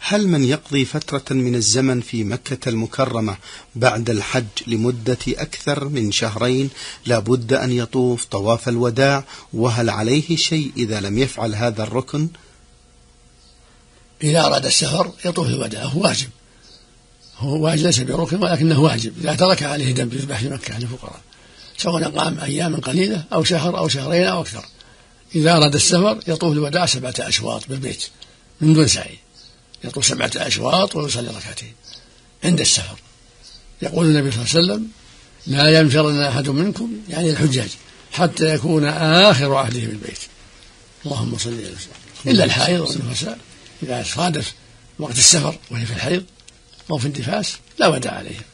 هل من يقضي فترة من الزمن في مكة المكرمة بعد الحج لمدة أكثر من شهرين لا بد أن يطوف طواف الوداع، وهل عليه شيء إذا لم يفعل هذا الركن؟ إذا أراد السفر يطوف الوداع، هو واجب ليس بركن ولكنه واجب، إذا ترك عليه دم يذبح في مكة للفقراء سواء قام أيام قليلة أو شهر أو شهرين أو أكثر. إذا أراد السفر يطوف الوداع 7 أشواط بالبيت من دون سعي، يطوف 7 أشواط ويصلي ركعتين عند السفر. يقول النبي صلى الله عليه وسلم: لا ينفرن أحد منكم يعني الحجاج حتى يكون آخر عهده بالبيت. اللهم صل على وسلم. إلا الحائض والنفساء إذا صادف وقت السفر وهي في الحيض أو في النفاس لا وداع عليهم.